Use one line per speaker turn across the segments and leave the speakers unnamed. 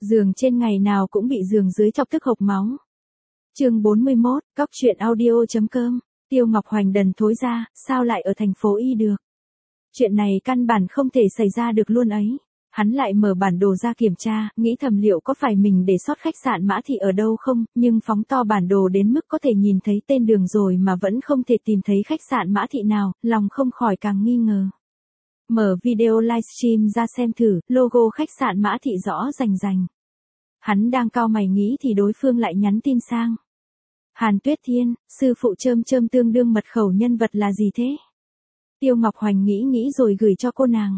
Giường trên ngày nào cũng bị giường dưới chọc tức hộc máu. Chương 41, Cóc truyện audio.com. Tiêu Ngọc Hoành đần thối ra, sao lại ở thành phố Y được? Chuyện này căn bản không thể xảy ra được luôn ấy. Hắn lại mở bản đồ ra kiểm tra, nghĩ thầm liệu có phải mình để sót khách sạn Mã Thị ở đâu không, nhưng phóng to bản đồ đến mức có thể nhìn thấy tên đường rồi mà vẫn không thể tìm thấy khách sạn Mã Thị nào, lòng không khỏi càng nghi ngờ. Mở video livestream ra xem thử, logo khách sạn Mã Thị rõ rành rành. Hắn đang cau mày nghĩ thì đối phương lại nhắn tin sang. Hàn Tuyết Thiên, sư phụ chơm chơm tương đương mật khẩu nhân vật là gì thế? Tiêu Ngọc Hoành nghĩ rồi gửi cho cô nàng.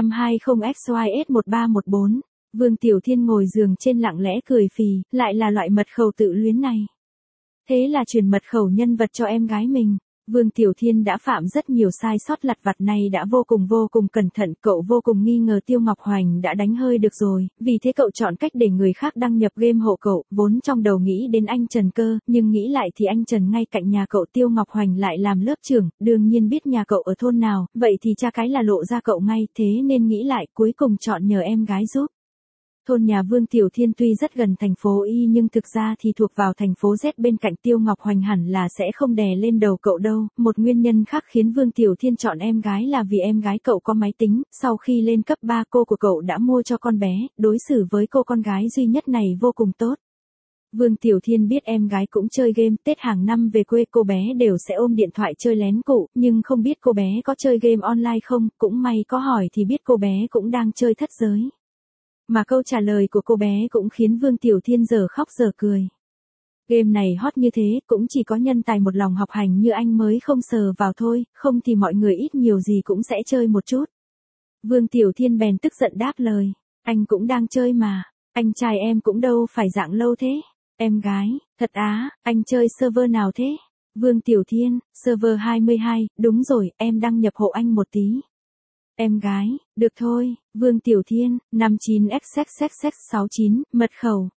520XYS1314, Vương Tiểu Thiên ngồi giường trên lặng lẽ cười phì, lại là loại mật khẩu tự luyến này. Thế là truyền mật khẩu nhân vật cho em gái mình. Vương Tiểu Thiên đã phạm rất nhiều sai sót lặt vặt này đã vô cùng cẩn thận, cậu vô cùng nghi ngờ Tiêu Ngọc Hoành đã đánh hơi được rồi, vì thế cậu chọn cách để người khác đăng nhập game hộ cậu, vốn trong đầu nghĩ đến anh Trần Cơ, nhưng nghĩ lại thì anh Trần ngay cạnh nhà cậu Tiêu Ngọc Hoành lại làm lớp trưởng, đương nhiên biết nhà cậu ở thôn nào, vậy thì cha cái là lộ ra cậu ngay, thế nên nghĩ lại cuối cùng chọn nhờ em gái giúp. Thôn nhà Vương Tiểu Thiên tuy rất gần thành phố Y nhưng thực ra thì thuộc vào thành phố Z bên cạnh. Tiêu Ngọc Hoành hẳn là sẽ không đè lên đầu cậu đâu. Một nguyên nhân khác khiến Vương Tiểu Thiên chọn em gái là vì em gái cậu có máy tính, sau khi lên cấp 3 cô của cậu đã mua cho con bé, đối xử với cô con gái duy nhất này vô cùng tốt. Vương Tiểu Thiên biết em gái cũng chơi game, Tết hàng năm về quê cô bé đều sẽ ôm điện thoại chơi lén cụ, nhưng không biết cô bé có chơi game online không, cũng may có hỏi thì biết cô bé cũng đang chơi thất giới. Mà câu trả lời của cô bé cũng khiến Vương Tiểu Thiên giờ khóc giờ cười. Game này hot như thế, cũng chỉ có nhân tài một lòng học hành như anh mới không sờ vào thôi, không thì mọi người ít nhiều gì cũng sẽ chơi một chút. Vương Tiểu Thiên bèn tức giận đáp lời, anh cũng đang chơi mà, anh trai em cũng đâu phải dạng lâu thế. Em gái, thật á, anh chơi server nào thế? Vương Tiểu Thiên, server 22, đúng rồi, em đăng nhập hộ anh một tí. Em gái, được thôi, Vương Tiểu Thiên, 59XXXX69, mật khẩu,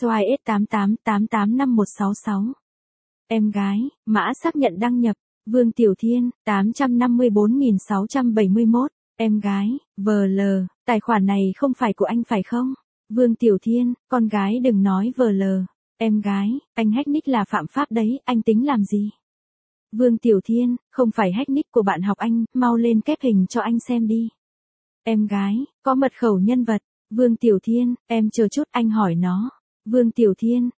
XYS88885166. Em gái, mã xác nhận đăng nhập, Vương Tiểu Thiên, 854671, em gái, VL, tài khoản này không phải của anh phải không? Vương Tiểu Thiên, con gái đừng nói VL, em gái, anh hack nick là phạm pháp đấy, anh tính làm gì? Vương Tiểu Thiên, không phải hack nick của bạn học anh, mau lên kép hình cho anh xem đi. Em gái, có mật khẩu nhân vật. Vương Tiểu Thiên, em chờ chút anh hỏi nó. Vương Tiểu Thiên,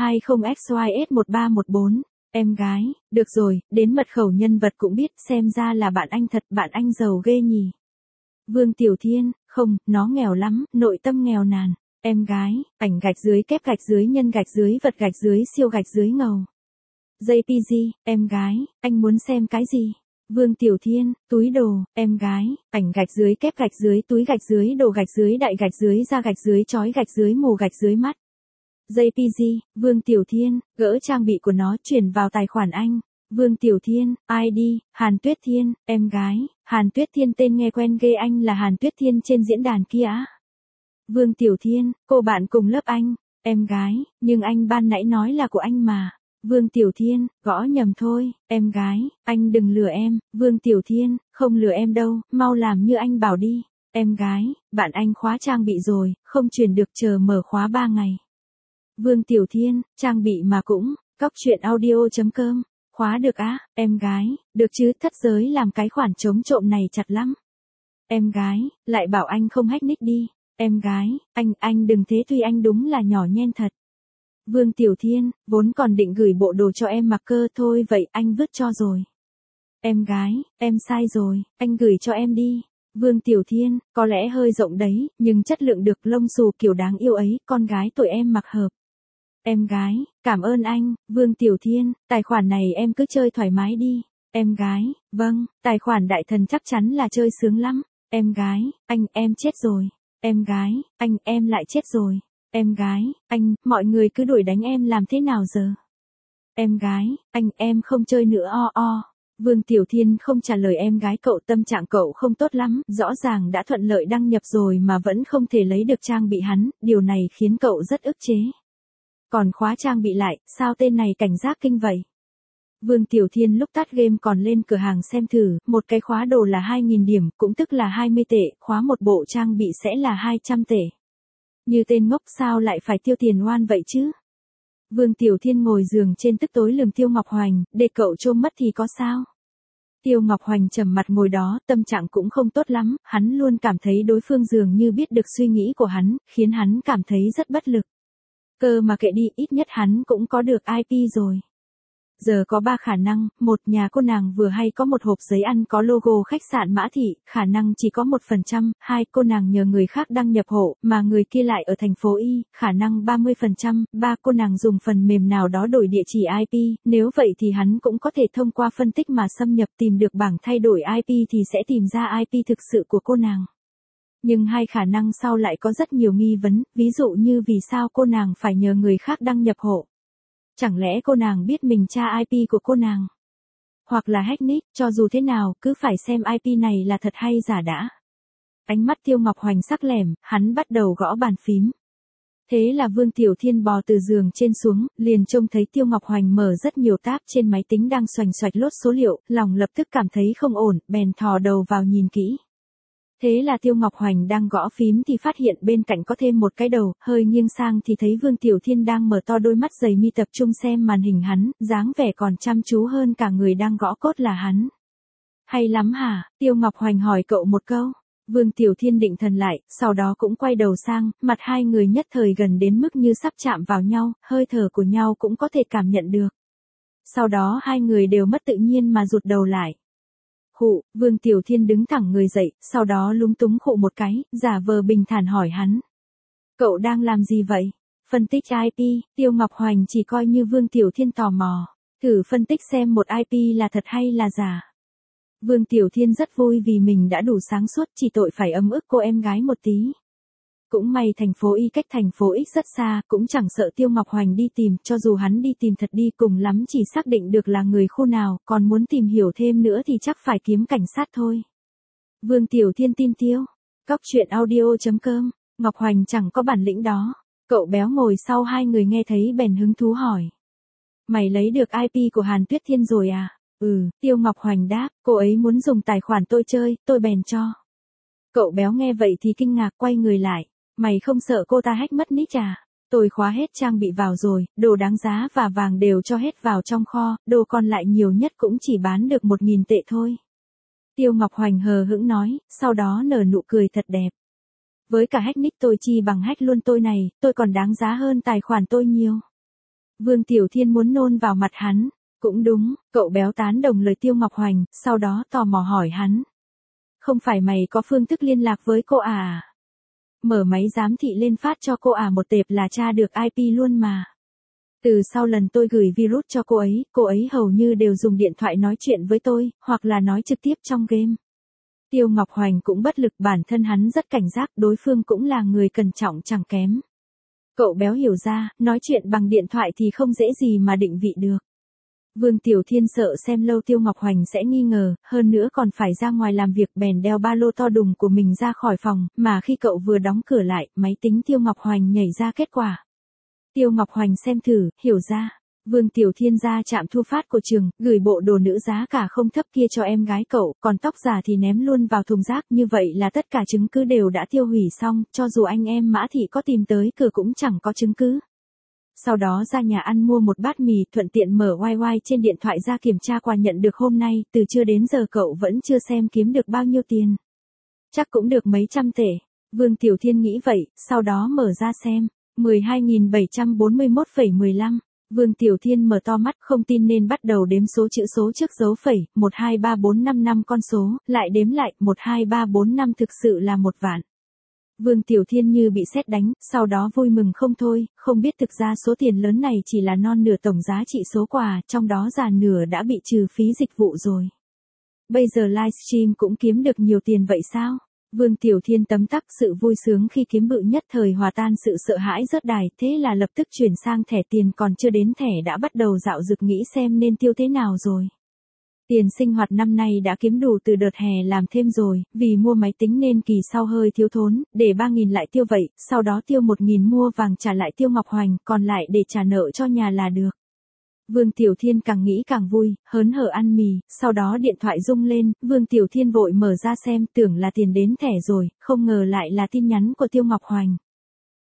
520XYS1314, em gái, được rồi, đến mật khẩu nhân vật cũng biết, xem ra là bạn anh thật, bạn anh giàu ghê nhỉ. Vương Tiểu Thiên, không, nó nghèo lắm, nội tâm nghèo nàn. Em gái, ảnh gạch dưới kép gạch dưới nhân gạch dưới vật gạch dưới siêu gạch dưới ngầu. JPG, em gái, anh muốn xem cái gì? Vương Tiểu Thiên, túi đồ, em gái, ảnh gạch dưới kép gạch dưới túi gạch dưới đồ gạch dưới đại gạch dưới da gạch dưới chói gạch dưới mù gạch dưới mắt. JPG, Vương Tiểu Thiên, gỡ trang bị của nó chuyển vào tài khoản anh. Vương Tiểu Thiên, ID, Hàn Tuyết Thiên, em gái, Hàn Tuyết Thiên tên nghe quen ghê, anh là Hàn Tuyết Thiên trên diễn đàn kia á. Vương Tiểu Thiên, cô bạn cùng lớp anh, em gái, nhưng anh ban nãy nói là của anh mà. Vương Tiểu Thiên, gõ nhầm thôi, em gái, anh đừng lừa em. Vương Tiểu Thiên, không lừa em đâu, mau làm như anh bảo đi. Em gái, bạn anh khóa trang bị rồi, không chuyển được, chờ mở khóa 3 ngày. Vương Tiểu Thiên, trang bị mà cũng, Cóc truyện audio.com, khóa được á, em gái, được chứ, thất giới làm cái khoản chống trộm này chặt lắm. Em gái, lại bảo anh không hack nick đi. Em gái, anh đừng thế, tuy anh đúng là nhỏ nhen thật. Vương Tiểu Thiên, vốn còn định gửi bộ đồ cho em mặc cơ thôi, vậy anh vứt cho rồi. Em gái, em sai rồi, anh gửi cho em đi. Vương Tiểu Thiên, có lẽ hơi rộng đấy, nhưng chất lượng được, lông xù kiểu đáng yêu ấy, con gái tụi em mặc hợp. Em gái, cảm ơn anh. Vương Tiểu Thiên, tài khoản này em cứ chơi thoải mái đi. Em gái, vâng, tài khoản đại thần chắc chắn là chơi sướng lắm. Em gái, em chết rồi. Em gái, em lại chết rồi. Em gái, mọi người cứ đuổi đánh em làm thế nào giờ? Em gái, em không chơi nữa Vương Tiểu Thiên không trả lời em gái cậu, tâm trạng cậu không tốt lắm, rõ ràng đã thuận lợi đăng nhập rồi mà vẫn không thể lấy được trang bị hắn, điều này khiến cậu rất ức chế. Còn khóa trang bị lại, sao tên này cảnh giác kinh vậy? Vương Tiểu Thiên lúc tắt game còn lên cửa hàng xem thử, một cái khóa đồ là 2.000 điểm, cũng tức là 20 tệ, khóa một bộ trang bị sẽ là 200 tệ. Như tên ngốc sao lại phải tiêu tiền oan vậy chứ? Vương Tiểu Thiên ngồi giường trên tức tối lườm Tiêu Ngọc Hoành, để cậu trôm mất thì có sao? Tiêu Ngọc Hoành trầm mặt ngồi đó, tâm trạng cũng không tốt lắm, hắn luôn cảm thấy đối phương dường như biết được suy nghĩ của hắn, khiến hắn cảm thấy rất bất lực. Cơ mà kệ đi, ít nhất hắn cũng có được IP rồi. Giờ có 3 khả năng, một, nhà cô nàng vừa hay có một hộp giấy ăn có logo khách sạn Mã Thị, khả năng chỉ có 1%, hai, cô nàng nhờ người khác đăng nhập hộ, mà người kia lại ở thành phố Y, khả năng 30%, ba, cô nàng dùng phần mềm nào đó đổi địa chỉ IP, nếu vậy thì hắn cũng có thể thông qua phân tích mà xâm nhập tìm được bảng thay đổi IP thì sẽ tìm ra IP thực sự của cô nàng. Nhưng hai khả năng sau lại có rất nhiều nghi vấn, ví dụ như vì sao cô nàng phải nhờ người khác đăng nhập hộ. Chẳng lẽ cô nàng biết mình tra IP của cô nàng? Hoặc là hack nick, cho dù thế nào, cứ phải xem IP này là thật hay giả đã. Ánh mắt Tiêu Ngọc Hoành sắc lẻm, hắn bắt đầu gõ bàn phím. Thế là Vương Tiểu Thiên bò từ giường trên xuống, liền trông thấy Tiêu Ngọc Hoành mở rất nhiều tab trên máy tính đang xoành xoạch lốt số liệu, lòng lập tức cảm thấy không ổn, bèn thò đầu vào nhìn kỹ. Thế là Tiêu Ngọc Hoành đang gõ phím thì phát hiện bên cạnh có thêm một cái đầu, hơi nghiêng sang thì thấy Vương Tiểu Thiên đang mở to đôi mắt dày mi tập trung xem màn hình hắn, dáng vẻ còn chăm chú hơn cả người đang gõ cốt là hắn. Hay lắm hả? Tiêu Ngọc Hoành hỏi cậu một câu. Vương Tiểu Thiên định thần lại, sau đó cũng quay đầu sang, mặt hai người nhất thời gần đến mức như sắp chạm vào nhau, hơi thở của nhau cũng có thể cảm nhận được. Sau đó hai người đều mất tự nhiên mà rụt đầu lại. Khụ, Vương Tiểu Thiên đứng thẳng người dậy, sau đó lúng túng khụ một cái, giả vờ bình thản hỏi hắn. Cậu đang làm gì vậy? Phân tích IP, Tiêu Ngọc Hoành chỉ coi như Vương Tiểu Thiên tò mò. Thử phân tích xem một IP là thật hay là giả. Vương Tiểu Thiên rất vui vì mình đã đủ sáng suốt, chỉ tội phải ấm ức cô em gái một tí. Cũng may thành phố Y cách thành phố X rất xa, cũng chẳng sợ Tiêu Ngọc Hoành đi tìm, cho dù hắn đi tìm thật đi cùng lắm chỉ xác định được là người khu nào, còn muốn tìm hiểu thêm nữa thì chắc phải kiếm cảnh sát thôi. Vương Tiểu Thiên tin Tiêu. Cóc truyện audio.com, Ngọc Hoành chẳng có bản lĩnh đó. Cậu béo ngồi sau hai người nghe thấy bèn hứng thú hỏi. Mày lấy được IP của Hàn Tuyết Thiên rồi à? Tiêu Ngọc Hoành đáp, cô ấy muốn dùng tài khoản tôi chơi, tôi bèn cho. Cậu béo nghe vậy thì kinh ngạc quay người lại. Mày không sợ cô ta hack mất nick à? Tôi khóa hết trang bị vào rồi, đồ đáng giá và vàng đều cho hết vào trong kho, đồ còn lại nhiều nhất cũng chỉ bán được 1.000 tệ thôi. Tiêu Ngọc Hoành hờ hững nói, sau đó nở nụ cười thật đẹp. Với cả hack nick tôi chi bằng hack luôn tôi này, tôi còn đáng giá hơn tài khoản tôi nhiều. Vương Tiểu Thiên muốn nôn vào mặt hắn. Cũng đúng, cậu béo tán đồng lời Tiêu Ngọc Hoành, sau đó tò mò hỏi hắn. Không phải mày có phương thức liên lạc với cô à? Mở máy giám thị lên phát cho cô một tệp là tra được IP luôn mà. Từ sau lần tôi gửi virus cho cô ấy hầu như đều dùng điện thoại nói chuyện với tôi, hoặc là nói trực tiếp trong game. Tiêu Ngọc Hoành cũng bất lực, bản thân hắn rất cảnh giác, đối phương cũng là người cẩn trọng chẳng kém. Cậu béo hiểu ra, nói chuyện bằng điện thoại thì không dễ gì mà định vị được. Vương Tiểu Thiên sợ xem lâu Tiêu Ngọc Hoành sẽ nghi ngờ, hơn nữa còn phải ra ngoài làm việc, bèn đeo ba lô to đùng của mình ra khỏi phòng, mà khi cậu vừa đóng cửa lại, máy tính Tiêu Ngọc Hoành nhảy ra kết quả. Tiêu Ngọc Hoành xem thử, hiểu ra. Vương Tiểu Thiên ra trạm thu phát của trường, gửi bộ đồ nữ giá cả không thấp kia cho em gái cậu, còn tóc giả thì ném luôn vào thùng rác, như vậy là tất cả chứng cứ đều đã tiêu hủy xong, cho dù anh em Mã Thị có tìm tới cửa cũng chẳng có chứng cứ. Sau đó ra nhà ăn mua một bát mì, thuận tiện mở wifi trên điện thoại ra kiểm tra quà nhận được hôm nay, từ trưa đến giờ cậu vẫn chưa xem kiếm được bao nhiêu tiền. Chắc cũng được mấy trăm tệ. Vương Tiểu Thiên nghĩ vậy, sau đó mở ra xem. 12.741,15. Vương Tiểu Thiên mở to mắt không tin nên bắt đầu đếm số chữ số trước dấu phẩy, 123455 con số, lại đếm lại, 12345 thực sự là 1 vạn. Vương Tiểu Thiên như bị sét đánh, sau đó vui mừng không thôi, không biết thực ra số tiền lớn này chỉ là non nửa tổng giá trị số quà, trong đó già nửa đã bị trừ phí dịch vụ rồi. Bây giờ livestream cũng kiếm được nhiều tiền vậy sao? Vương Tiểu Thiên tấm tắc, sự vui sướng khi kiếm bự nhất thời hòa tan sự sợ hãi rớt đài, thế là lập tức chuyển sang thẻ tiền, còn chưa đến thẻ đã bắt đầu dạo dực nghĩ xem nên tiêu thế nào rồi. Tiền sinh hoạt năm nay đã kiếm đủ từ đợt hè làm thêm rồi, vì mua máy tính nên kỳ sau hơi thiếu thốn, để 3.000 lại tiêu vậy, sau đó tiêu 1.000 mua vàng trả lại Tiêu Ngọc Hoành, còn lại để trả nợ cho nhà là được. Vương Tiểu Thiên càng nghĩ càng vui, hớn hở ăn mì, sau đó điện thoại rung lên, Vương Tiểu Thiên vội mở ra xem, tưởng là tiền đến thẻ rồi, không ngờ lại là tin nhắn của Tiêu Ngọc Hoành.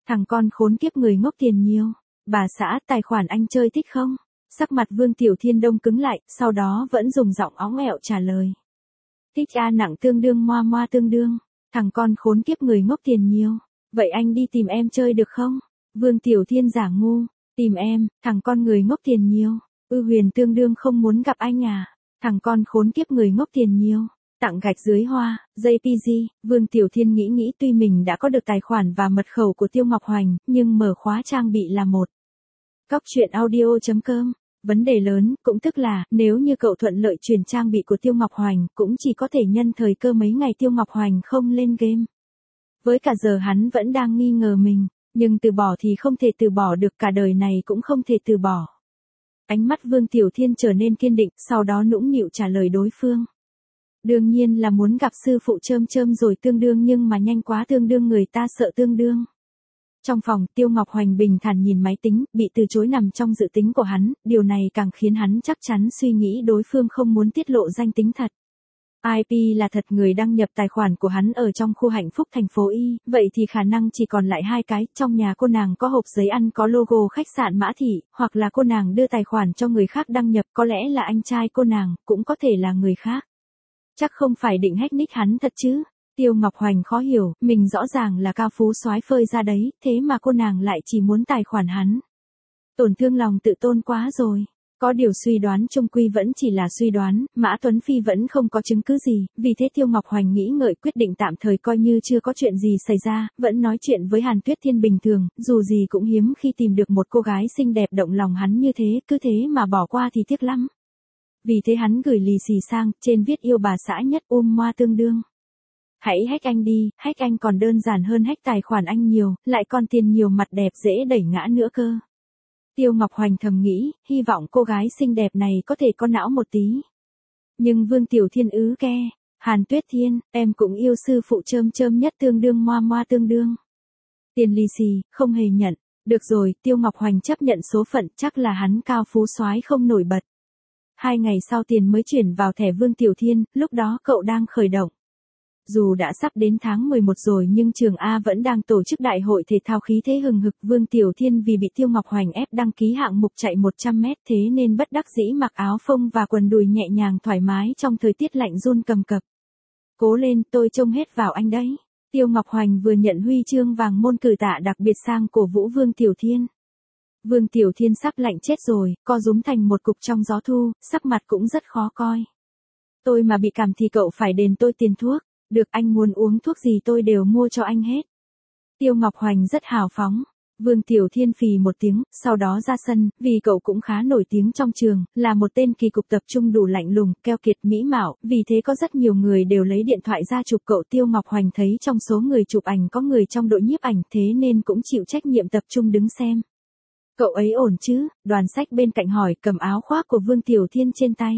Thằng con khốn kiếp người ngốc tiền nhiều. Bà xã, tài khoản anh chơi thích không? Sắc mặt Vương Tiểu Thiên đông cứng lại, sau đó vẫn dùng giọng óng ẹo trả lời. Thích a, nặng tương đương, moa moa tương đương. Thằng con khốn kiếp người ngốc tiền nhiều. Vậy anh đi tìm em chơi được không? Vương Tiểu Thiên giả ngu. Tìm em, thằng con người ngốc tiền nhiều. Huyền tương đương không muốn gặp anh à? Thằng con khốn kiếp người ngốc tiền nhiều. Tặng gạch dưới hoa, JPG. Vương Tiểu Thiên nghĩ tuy mình đã có được tài khoản và mật khẩu của Tiêu Ngọc Hoành, nhưng mở khóa trang bị là một. Cóc truyện audio.com. Vấn đề lớn, cũng tức là, nếu như cậu thuận lợi chuyển trang bị của Tiêu Ngọc Hoành, cũng chỉ có thể nhân thời cơ mấy ngày Tiêu Ngọc Hoành không lên game. Với cả giờ hắn vẫn đang nghi ngờ mình, nhưng từ bỏ thì không thể từ bỏ được, cả đời này cũng không thể từ bỏ. Ánh mắt Vương Tiểu Thiên trở nên kiên định, sau đó nũng nịu trả lời đối phương. Đương nhiên là muốn gặp sư phụ chơm rồi tương đương, nhưng mà nhanh quá tương đương người ta sợ tương đương. Trong phòng, Tiêu Ngọc Hoành bình thản nhìn máy tính, bị từ chối nằm trong dự tính của hắn, điều này càng khiến hắn chắc chắn suy nghĩ đối phương không muốn tiết lộ danh tính thật. IP là thật, người đăng nhập tài khoản của hắn ở trong khu Hạnh Phúc thành phố Y, vậy thì khả năng chỉ còn lại hai cái, trong nhà cô nàng có hộp giấy ăn có logo khách sạn Mã Thị, hoặc là cô nàng đưa tài khoản cho người khác đăng nhập, có lẽ là anh trai cô nàng, cũng có thể là người khác. Chắc không phải định hack nick hắn thật chứ? Tiêu Ngọc Hoành khó hiểu, mình rõ ràng là cao phú soái phơi ra đấy, thế mà cô nàng lại chỉ muốn tài khoản hắn. Tổn thương lòng tự tôn quá rồi. Có điều suy đoán chung quy vẫn chỉ là suy đoán, Mã Tuấn Phi vẫn không có chứng cứ gì, vì thế Tiêu Ngọc Hoành nghĩ ngợi quyết định tạm thời coi như chưa có chuyện gì xảy ra, vẫn nói chuyện với Hàn Tuyết Thiên bình thường, dù gì cũng hiếm khi tìm được một cô gái xinh đẹp động lòng hắn như thế, cứ thế mà bỏ qua thì tiếc lắm. Vì thế hắn gửi lì xì sang, trên viết yêu bà xã nhất moa tương đương. Hãy hack anh đi, hack anh còn đơn giản hơn hack tài khoản anh nhiều, lại còn tiền nhiều, mặt đẹp dễ đẩy ngã nữa cơ. Tiêu Ngọc Hoành thầm nghĩ, hy vọng cô gái xinh đẹp này có thể có não một tí. Nhưng Vương Tiểu Thiên ke, Hàn Tuyết Thiên, em cũng yêu sư phụ chơm nhất tương đương, moa moa tương đương. Tiền lì xì, không hề nhận. Được rồi, Tiêu Ngọc Hoành chấp nhận số phận, chắc là hắn cao phú soái không nổi bật. 2 ngày sau tiền mới chuyển vào thẻ Vương Tiểu Thiên, lúc đó cậu đang khởi động. Dù đã sắp đến tháng 11 rồi nhưng trường A vẫn đang tổ chức đại hội thể thao khí thế hừng hực. Vương Tiểu Thiên vì bị Tiêu Ngọc Hoành ép đăng ký hạng mục chạy 100 mét, thế nên bất đắc dĩ mặc áo phông và quần đùi nhẹ nhàng thoải mái trong thời tiết lạnh run cầm cập. Cố lên, tôi trông hết vào anh đấy. Tiêu Ngọc Hoành vừa nhận huy chương vàng môn cử tạ đặc biệt sang cổ vũ Vương Tiểu Thiên. Vương Tiểu Thiên sắp lạnh chết rồi, co rúm thành một cục trong gió thu, sắc mặt cũng rất khó coi. Tôi mà bị cảm thì cậu phải đền tôi tiền thuốc. Được, anh muốn uống thuốc gì tôi đều mua cho anh hết. Tiêu Ngọc Hoành rất hào phóng. Vương Tiểu Thiên phì một tiếng, sau đó ra sân, vì cậu cũng khá nổi tiếng trong trường, là một tên kỳ cục tập trung đủ lạnh lùng, keo kiệt mỹ mạo, vì thế có rất nhiều người đều lấy điện thoại ra chụp cậu. Tiêu Ngọc Hoành thấy trong số người chụp ảnh có người trong đội nhiếp ảnh, thế nên cũng chịu trách nhiệm tập trung đứng xem. Cậu ấy ổn chứ? Đoàn sách bên cạnh hỏi, cầm áo khoác của Vương Tiểu Thiên trên tay.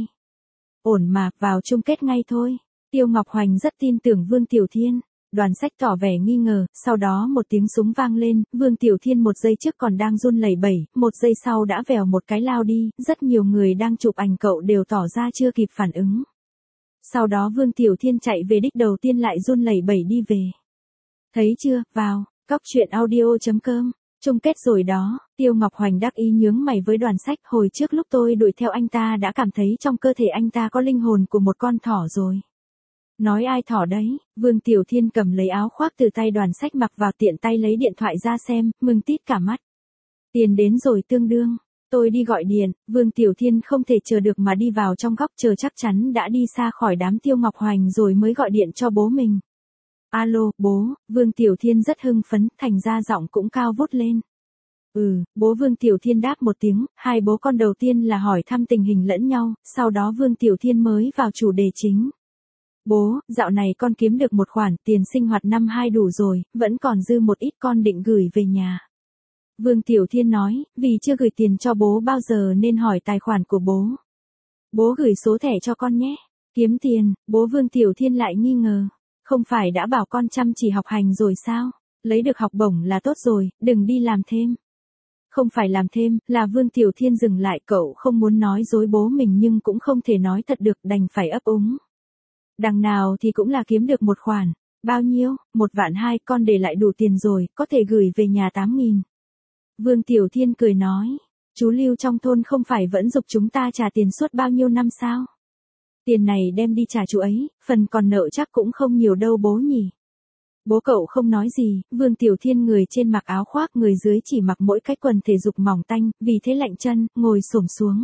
Ổn mà, vào chung kết ngay thôi. Tiêu Ngọc Hoành rất tin tưởng Vương Tiểu Thiên. Đoàn sách tỏ vẻ nghi ngờ, sau đó một tiếng súng vang lên, Vương Tiểu Thiên một giây trước còn đang run lẩy bẩy, một giây sau đã vèo một cái lao đi, rất nhiều người đang chụp ảnh cậu đều tỏ ra chưa kịp phản ứng. Sau đó Vương Tiểu Thiên chạy về đích đầu tiên lại run lẩy bẩy đi về. Thấy chưa, vào, cóc truyện audio.com. Chung kết rồi đó. Tiêu Ngọc Hoành đắc ý nhướng mày với đoàn sách, hồi trước lúc tôi đuổi theo anh ta đã cảm thấy trong cơ thể anh ta có linh hồn của một con thỏ rồi. Nói ai thỏ đấy? Vương Tiểu Thiên cầm lấy áo khoác từ tay đoàn sách mặc vào, tiện tay lấy điện thoại ra xem, mừng tít cả mắt. Tiền đến rồi tương đương. Tôi đi gọi điện. Vương Tiểu Thiên không thể chờ được mà đi vào trong góc chờ, chắc chắn đã đi xa khỏi đám Tiêu Ngọc Hoành rồi mới gọi điện cho bố mình. Alo, bố. Vương Tiểu Thiên rất hưng phấn, thành ra giọng cũng cao vút lên. Bố. Vương Tiểu Thiên đáp một tiếng, hai bố con đầu tiên là hỏi thăm tình hình lẫn nhau, sau đó Vương Tiểu Thiên mới vào chủ đề chính. Bố, dạo này con kiếm được một khoản tiền sinh hoạt năm 2 đủ rồi, vẫn còn dư một ít, con định gửi về nhà. Vương Tiểu Thiên nói, vì chưa gửi tiền cho bố bao giờ nên hỏi tài khoản của bố. Bố gửi số thẻ cho con nhé. Kiếm tiền, bố. Vương Tiểu Thiên lại nghi ngờ. Không phải đã bảo con chăm chỉ học hành rồi sao? Lấy được học bổng là tốt rồi, đừng đi làm thêm. Không phải làm thêm, là Vương Tiểu Thiên dừng lại, cậu không muốn nói dối bố mình nhưng cũng không thể nói thật được, đành phải ấp úng. Đằng nào thì cũng là kiếm được một khoản. Bao nhiêu? 1.200.000, con để lại đủ tiền rồi, có thể gửi về nhà 8.000. Vương Tiểu Thiên cười nói, chú Lưu trong thôn không phải vẫn giục chúng ta trả tiền suốt bao nhiêu năm sao? Tiền này đem đi trả chú ấy, phần còn nợ chắc cũng không nhiều đâu bố nhỉ. Bố cậu không nói gì, Vương Tiểu Thiên người trên mặc áo khoác, người dưới chỉ mặc mỗi cái quần thể dục mỏng tanh, vì thế lạnh chân, ngồi xổm xuống.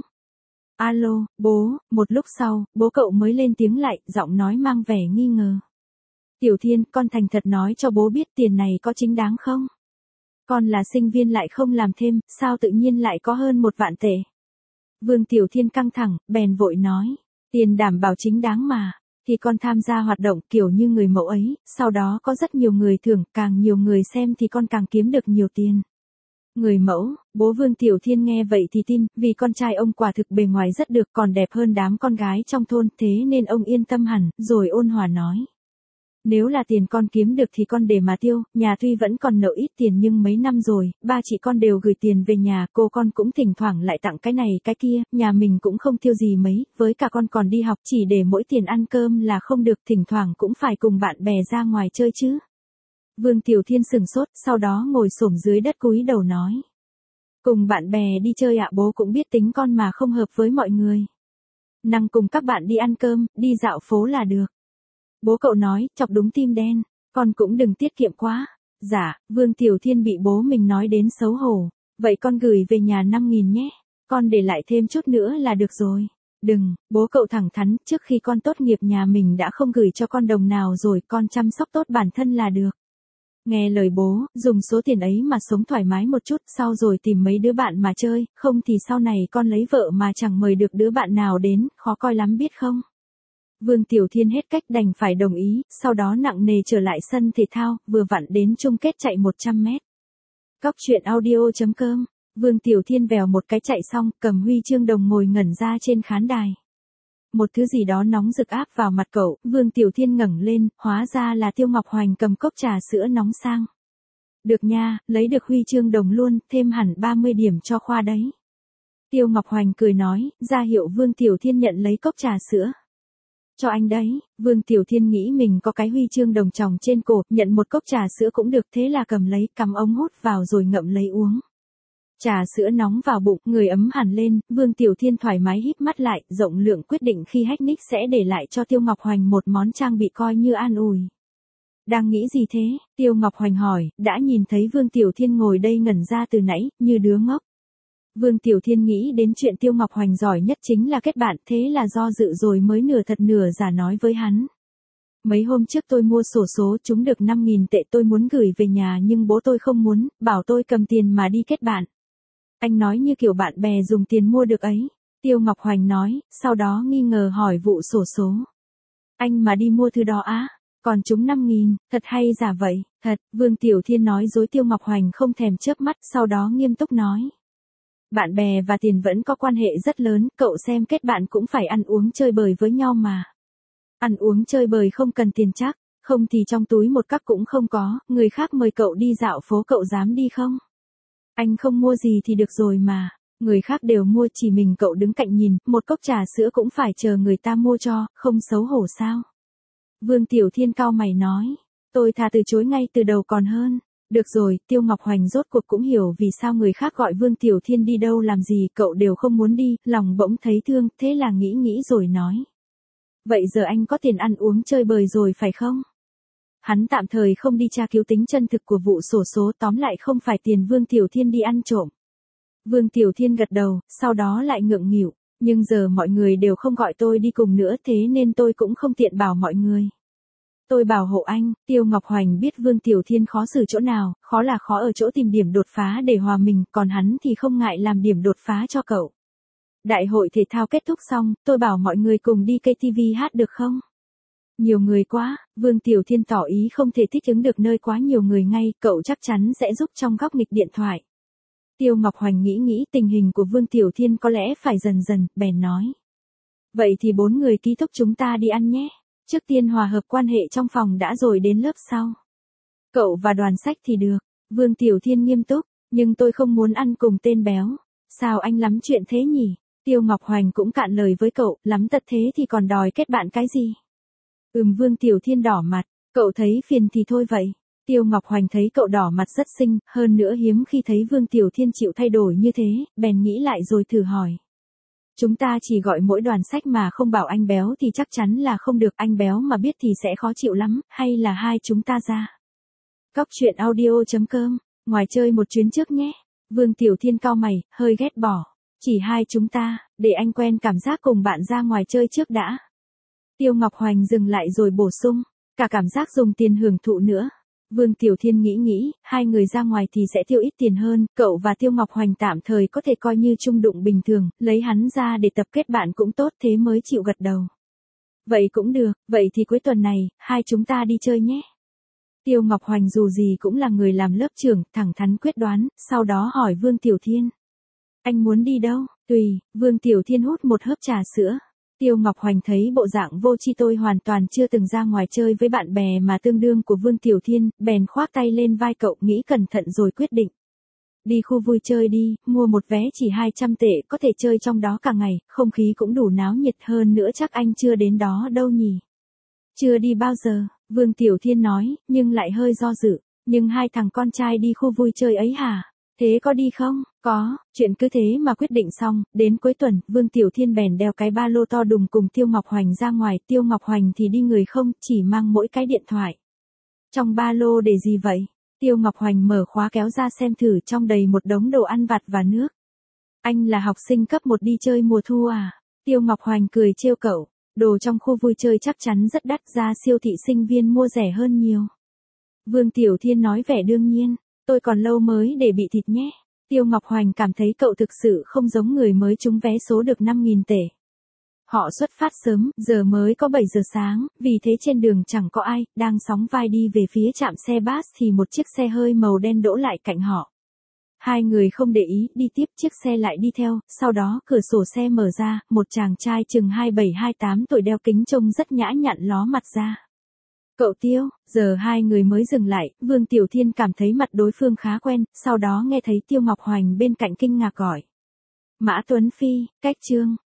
Alo, bố, một lúc sau, bố cậu mới lên tiếng lại, giọng nói mang vẻ nghi ngờ. Tiểu Thiên, con thành thật nói cho bố biết tiền này có chính đáng không? Con là sinh viên lại không làm thêm, sao tự nhiên lại có hơn 1.000.000 tệ? Vương Tiểu Thiên căng thẳng, bèn vội nói, tiền đảm bảo chính đáng mà. Thì con tham gia hoạt động kiểu như người mẫu ấy, sau đó có rất nhiều người thưởng, càng nhiều người xem thì con càng kiếm được nhiều tiền. Người mẫu, bố Vương Tiểu Thiên nghe vậy thì tin, vì con trai ông quả thực bề ngoài rất được, còn đẹp hơn đám con gái trong thôn, thế nên ông yên tâm hẳn, rồi ôn hòa nói. Nếu là tiền con kiếm được thì con để mà tiêu, nhà tuy vẫn còn nợ ít tiền nhưng mấy năm rồi, ba chị con đều gửi tiền về nhà, cô con cũng thỉnh thoảng lại tặng cái này cái kia, nhà mình cũng không tiêu gì mấy, với cả con còn đi học chỉ để mỗi tiền ăn cơm là không được, thỉnh thoảng cũng phải cùng bạn bè ra ngoài chơi chứ. Vương Tiểu Thiên sừng sốt, sau đó ngồi xổm dưới đất cúi đầu nói. Cùng bạn bè đi chơi ạ, bố cũng biết tính con mà không hợp với mọi người. Năng cùng các bạn đi ăn cơm, đi dạo phố là được. Bố cậu nói, chọc đúng tim đen, con cũng đừng tiết kiệm quá. Dạ, Vương Tiểu Thiên bị bố mình nói đến xấu hổ. Vậy con gửi về nhà 5.000 nhé, con để lại thêm chút nữa là được rồi. Đừng, bố cậu thẳng thắn, trước khi con tốt nghiệp nhà mình đã không gửi cho con đồng nào rồi, con chăm sóc tốt bản thân là được. Nghe lời bố, dùng số tiền ấy mà sống thoải mái một chút, sau rồi tìm mấy đứa bạn mà chơi, không thì sau này con lấy vợ mà chẳng mời được đứa bạn nào đến, khó coi lắm biết không? Vương Tiểu Thiên hết cách đành phải đồng ý, sau đó nặng nề trở lại sân thể thao, vừa vặn đến chung kết chạy 100 mét. Cóc truyện audio.com, Vương Tiểu Thiên vèo một cái chạy xong, cầm huy chương đồng ngồi ngẩn ra trên khán đài. Một thứ gì đó nóng rực áp vào mặt cậu, Vương Tiểu Thiên ngẩng lên, hóa ra là Tiêu Ngọc Hoành cầm cốc trà sữa nóng sang. Được nha, lấy được huy chương đồng luôn, thêm hẳn 30 điểm cho khoa đấy. Tiêu Ngọc Hoành cười nói, ra hiệu Vương Tiểu Thiên nhận lấy cốc trà sữa. Cho anh đấy, Vương Tiểu Thiên nghĩ mình có cái huy chương đồng tròng trên cổ, nhận một cốc trà sữa cũng được, thế là cầm lấy, cắm ống hút vào rồi ngậm lấy uống. Trà sữa nóng vào bụng, người ấm hẳn lên, Vương Tiểu Thiên thoải mái híp mắt lại, rộng lượng quyết định khi hack nick sẽ để lại cho Tiêu Ngọc Hoành một món trang bị coi như an ủi. Đang nghĩ gì thế? Tiêu Ngọc Hoành hỏi, đã nhìn thấy Vương Tiểu Thiên ngồi đây ngẩn ra từ nãy, như đứa ngốc. Vương Tiểu Thiên nghĩ đến chuyện Tiêu Ngọc Hoành giỏi nhất chính là kết bạn, thế là do dự rồi mới nửa thật nửa giả nói với hắn. Mấy hôm trước tôi mua xổ số trúng được 5.000 tệ, tôi muốn gửi về nhà nhưng bố tôi không muốn, bảo tôi cầm tiền mà đi kết bạn. Anh nói như kiểu bạn bè dùng tiền mua được ấy. Tiêu Ngọc Hoành nói, sau đó nghi ngờ hỏi vụ xổ số. Anh mà đi mua thứ đó á, còn trúng 5.000, thật hay giả vậy? Thật, Vương Tiểu Thiên nói dối. Tiêu Ngọc Hoành không thèm chớp mắt, sau đó nghiêm túc nói. Bạn bè và tiền vẫn có quan hệ rất lớn, cậu xem kết bạn cũng phải ăn uống chơi bời với nhau mà. Ăn uống chơi bời không cần tiền chắc, không thì trong túi một cắc cũng không có, người khác mời cậu đi dạo phố cậu dám đi không? Anh không mua gì thì được rồi mà, người khác đều mua chỉ mình cậu đứng cạnh nhìn, một cốc trà sữa cũng phải chờ người ta mua cho, không xấu hổ sao? Vương Tiểu Thiên cau mày nói, tôi thà từ chối ngay từ đầu còn hơn. Được rồi, Tiêu Ngọc Hoành rốt cuộc cũng hiểu vì sao người khác gọi Vương Tiểu Thiên đi đâu làm gì cậu đều không muốn đi, lòng bỗng thấy thương, thế là nghĩ rồi nói. Vậy giờ anh có tiền ăn uống chơi bời rồi phải không? Hắn tạm thời không đi tra cứu tính chân thực của vụ xổ số, tóm lại không phải tiền Vương Tiểu Thiên đi ăn trộm. Vương Tiểu Thiên gật đầu, sau đó lại ngượng nghịu, nhưng giờ mọi người đều không gọi tôi đi cùng nữa thế nên tôi cũng không tiện bảo mọi người. Tôi bảo hộ anh. Tiêu Ngọc Hoành biết Vương Tiểu Thiên khó xử chỗ nào, khó là khó ở chỗ tìm điểm đột phá để hòa mình, còn hắn thì không ngại làm điểm đột phá cho cậu. Đại hội thể thao kết thúc xong, tôi bảo mọi người cùng đi KTV hát được không? Nhiều người quá, Vương Tiểu Thiên tỏ ý không thể thích ứng được nơi quá nhiều người ngay, cậu chắc chắn sẽ giúp trong góc nghịch điện thoại. Tiêu Ngọc Hoành nghĩ tình hình của Vương Tiểu Thiên có lẽ phải dần, bèn nói. Vậy thì 4 người ký túc chúng ta đi ăn nhé. Trước tiên hòa hợp quan hệ trong phòng đã rồi đến lớp sau. Cậu và Đoàn Sách thì được. Vương Tiểu Thiên nghiêm túc, nhưng tôi không muốn ăn cùng tên béo. Sao anh lắm chuyện thế nhỉ? Tiêu Ngọc Hoành cũng cạn lời với cậu, lắm tật thế thì còn đòi kết bạn cái gì? Vương Tiểu Thiên đỏ mặt, Cậu thấy phiền thì thôi vậy. Tiêu Ngọc Hoành thấy cậu đỏ mặt rất xinh, hơn nữa hiếm khi thấy Vương Tiểu Thiên chịu thay đổi như thế, bèn nghĩ lại rồi thử hỏi. Chúng ta chỉ gọi mỗi đoàn sách mà không bảo anh béo thì chắc chắn là không được, anh béo mà biết thì sẽ khó chịu lắm, hay là hai chúng ta ra. Cóc truyện audio.com, ngoài chơi một chuyến trước nhé. Vương Tiểu Thiên cau mày, hơi ghét bỏ. Chỉ hai chúng ta, để anh quen cảm giác cùng bạn ra ngoài chơi trước đã. Tiêu Ngọc Hoành dừng lại rồi bổ sung, cả cảm giác dùng tiền hưởng thụ nữa. Vương Tiểu Thiên nghĩ, hai người ra ngoài thì sẽ tiêu ít tiền hơn, cậu và Tiêu Ngọc Hoành tạm thời có thể coi như chung đụng bình thường, lấy hắn ra để tập kết bạn cũng tốt, thế mới chịu gật đầu. Vậy cũng được, vậy thì cuối tuần này, hai chúng ta đi chơi nhé. Tiêu Ngọc Hoành dù gì cũng là người làm lớp trưởng, thẳng thắn quyết đoán, sau đó hỏi Vương Tiểu Thiên. Anh muốn đi đâu? Tùy. Vương Tiểu Thiên hút một hớp trà sữa. Tiêu Ngọc Hoành thấy bộ dạng vô tri, tôi hoàn toàn chưa từng ra ngoài chơi với bạn bè mà tương đương của Vương Tiểu Thiên, bèn khoác tay lên vai cậu, nghĩ cẩn thận rồi quyết định. Đi khu vui chơi đi, mua một vé chỉ 200 tệ, có thể chơi trong đó cả ngày, không khí cũng đủ náo nhiệt, hơn nữa chắc anh chưa đến đó đâu nhỉ. Chưa đi bao giờ, Vương Tiểu Thiên nói, nhưng lại hơi do dự. Nhưng hai thằng con trai đi khu vui chơi ấy hả? Thế có đi không? Có, chuyện cứ thế mà quyết định xong, đến cuối tuần, Vương Tiểu Thiên bèn đeo cái ba lô to đùng cùng Tiêu Ngọc Hoành ra ngoài, Tiêu Ngọc Hoành thì đi người không, chỉ mang mỗi cái điện thoại. Trong ba lô để gì vậy? Tiêu Ngọc Hoành mở khóa kéo ra xem thử, trong đầy một đống đồ ăn vặt và nước. Anh là học sinh cấp 1 đi chơi mùa thu à? Tiêu Ngọc Hoành cười trêu cậu, đồ trong khu vui chơi chắc chắn rất đắt, ra siêu thị sinh viên mua rẻ hơn nhiều. Vương Tiểu Thiên nói vẻ đương nhiên, tôi còn lâu mới để bị thịt nhé. Tiêu Ngọc Hoành cảm thấy cậu thực sự không giống người mới trúng vé số được 5.000 tệ. Họ xuất phát sớm, giờ mới có 7 giờ sáng, vì thế trên đường chẳng có ai, đang sóng vai đi về phía trạm xe bus thì một chiếc xe hơi màu đen đỗ lại cạnh họ. Hai người không để ý, đi tiếp, chiếc xe lại đi theo, sau đó cửa sổ xe mở ra, một chàng trai chừng 27-28 tuổi đeo kính trông rất nhã nhặn ló mặt ra. Cậu Tiêu, giờ hai người mới dừng lại, Vương Tiểu Thiên cảm thấy mặt đối phương khá quen, sau đó nghe thấy Tiêu Ngọc Hoành bên cạnh kinh ngạc gọi. Mã Tuấn Phi, cách Trương,